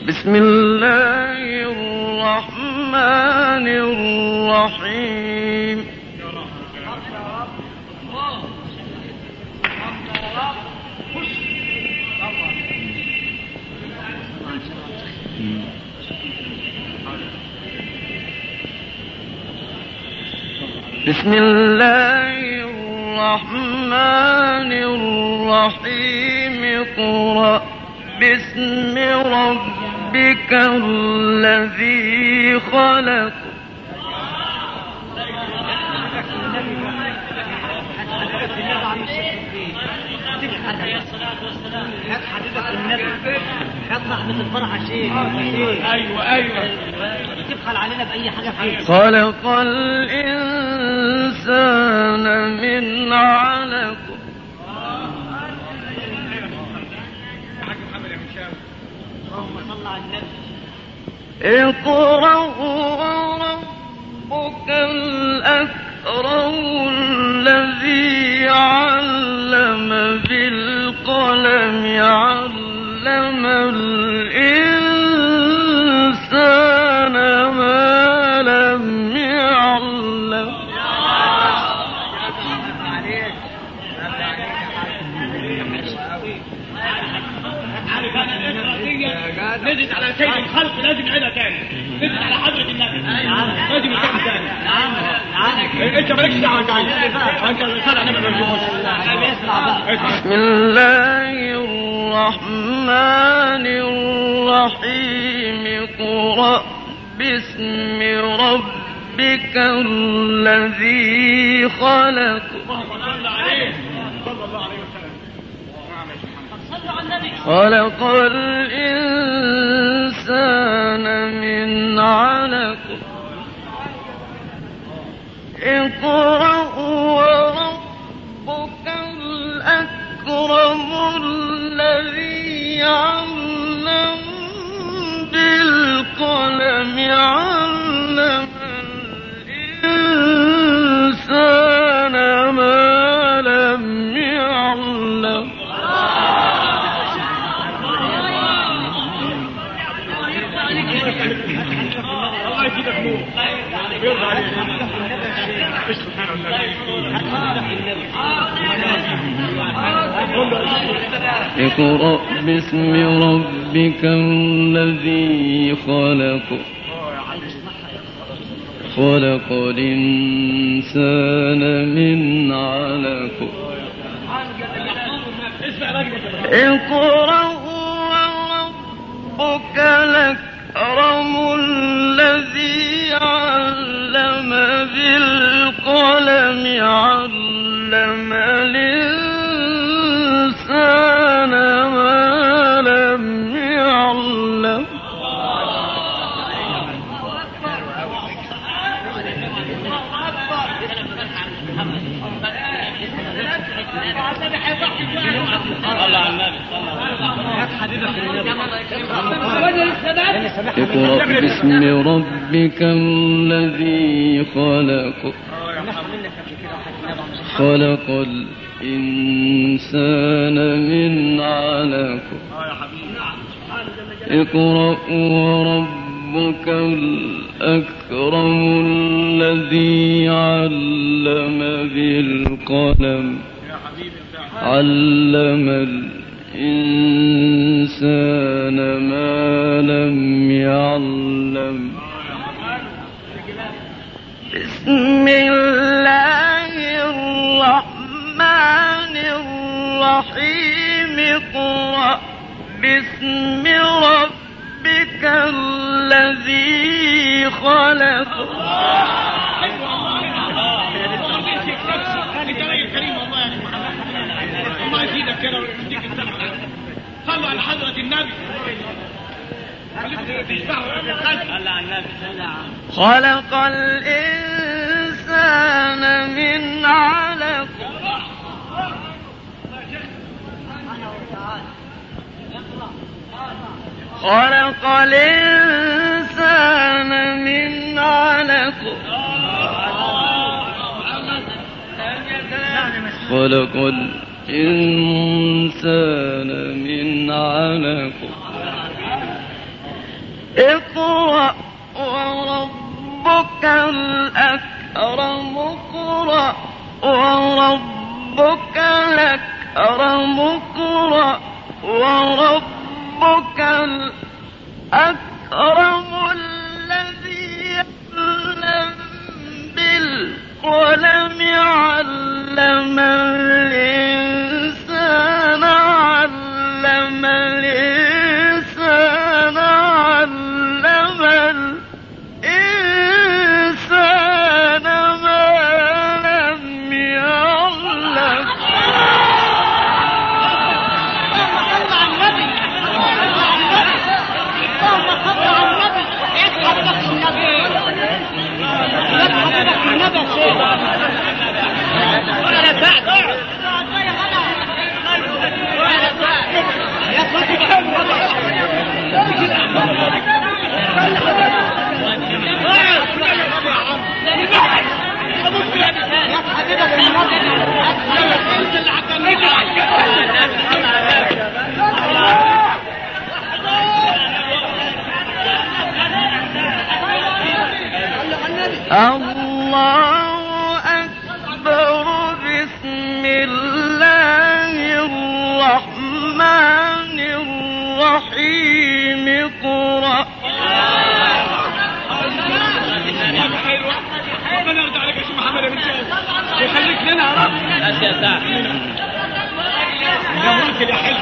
بسم الله الرحمن الرحيم. بسم الله الرحمن الرحيم. اقرأ باسم ربك الذي خلق. خلق الإنسان من علق. اقرأ وربك الأكرم الذي علم بالقلم علم الإنسان ما لم يعلم. نزل على سيد الخلق لازم نعيدها تاني. نزل على حضرة النبي لازم نعيدها تاني. انت مالكش دعوه انت صالح نبي بسم الله الرحمن الرحيم. اقرأ باسم ربك الذي خلق. خلق الإنسان من علق. اقرأ وربك الأكرم الذي علم بالقلم علم الإنسان ما لم يعلم. الله يجيبك نور ويرضى عليك. اقرأ باسم ربك الذي خلق. خلق الإنسان من علق. اقرأ وربك الأكرم الذي علم بالقلم علم الإنسان ما لم يعلم. اقرأ باسم ربك الذي خلق. خلق الإنسان من علق. اقرأ وربك الأكرم الذي علم بالقلم علم الإنسان ما لم يعلم. بسم الله الرحمن الرحيم. اقرأ باسم ربك الذي خلق. الله يزيدك كده ويديك الصحة. صلوا على حضرة النبي. خلق الإنسان من علق. خلق الإنسان من علق. خلق الإنسان من علق. اقرأ وربك الأكرم اقرأ وربك الأكرم اقرأ وربك الأكرم الذي علم بالقلم علم الإنسان علم الإنسان علم الإنسان ما لم يعلم. الله أكبر. بسم الله الرحمن الرحيم اقرأ. ربنا يرضى عليك يا شيخ محمد بن جاز ويخليك لنا يا رب. يا ملك يا حلو.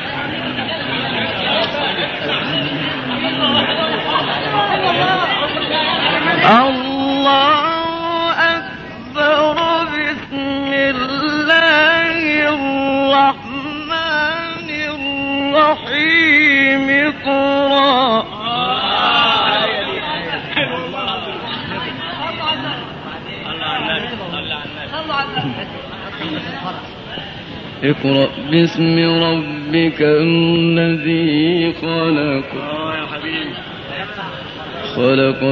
الله أكبر. بسم الله الرحمن الرحيم اقرأ. اقرأ باسم ربك الذي خلق. خلق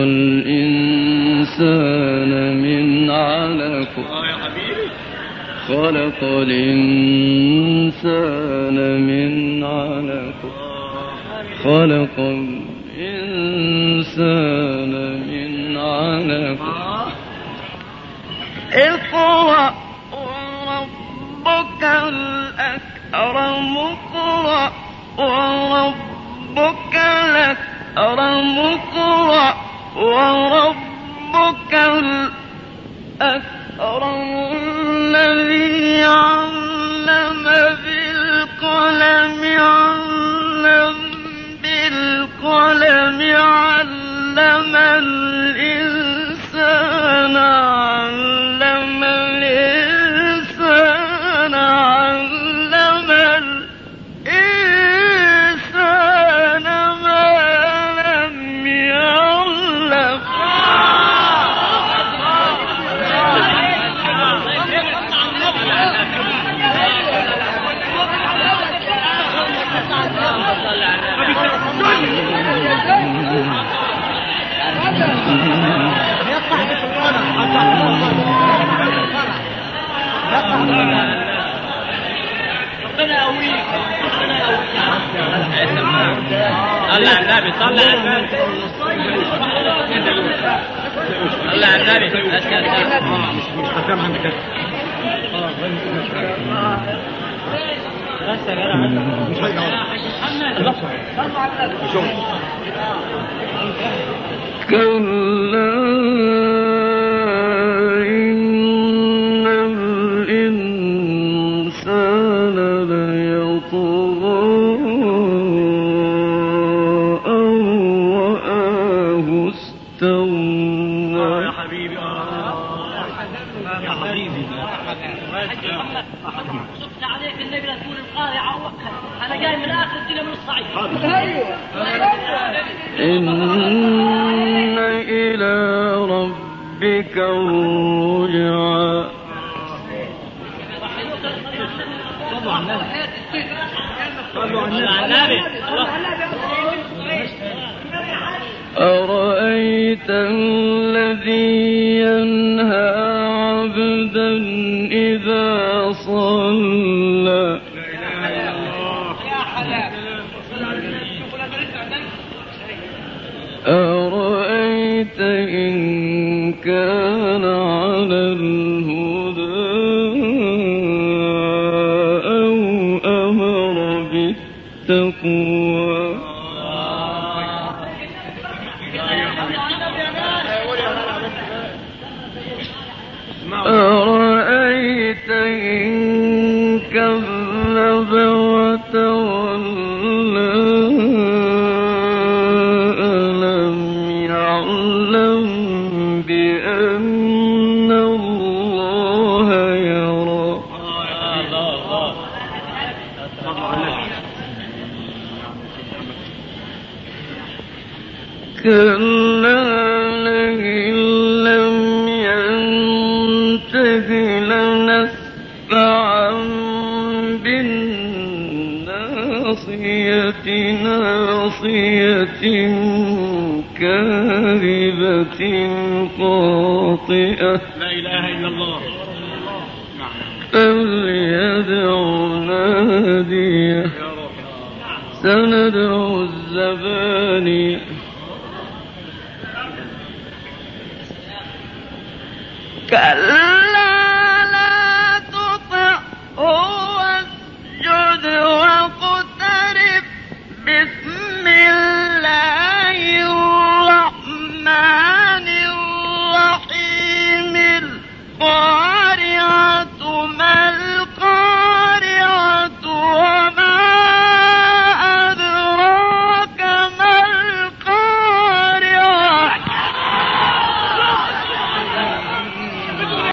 الإنسان من علق. خلق الإنسان من علق. خلق الإنسان من علق. اقرأ وربك الأكرم اقرأ وربك الأكرم اقرأ وربك الأكرم الذي علم بالقلم علم بالقلم علم الإنسان علم الإنسان علم الإنسان ما لم يعلم. ربنا يقويك. صلى على النبي. صلى على النبي. صلى على النبي. مش حكام عندك بس يا جدع مش كلا إن الإنسان ليطغى أن رآه استغنى. يا حبيبي. يا حبيبي. شفت عليك النبي لا تقول القارعة وقها. أنا جاي من آخر الدنيا من الصعيد. إن إلى ربك الرجعى. أرأيت الذي ينهى عبدا إذا صلى. أرأيت إن كان على الهدى أو أمر بالتقوى أرأيت إن كذب وتولى ألم يعلم بأن الله يرى كلا لئن لم ينته لنسفعا بالناصية ناصية كاذبة خاطئة لا إله إلا الله. فليدع ناديه سندع الزبانية كلا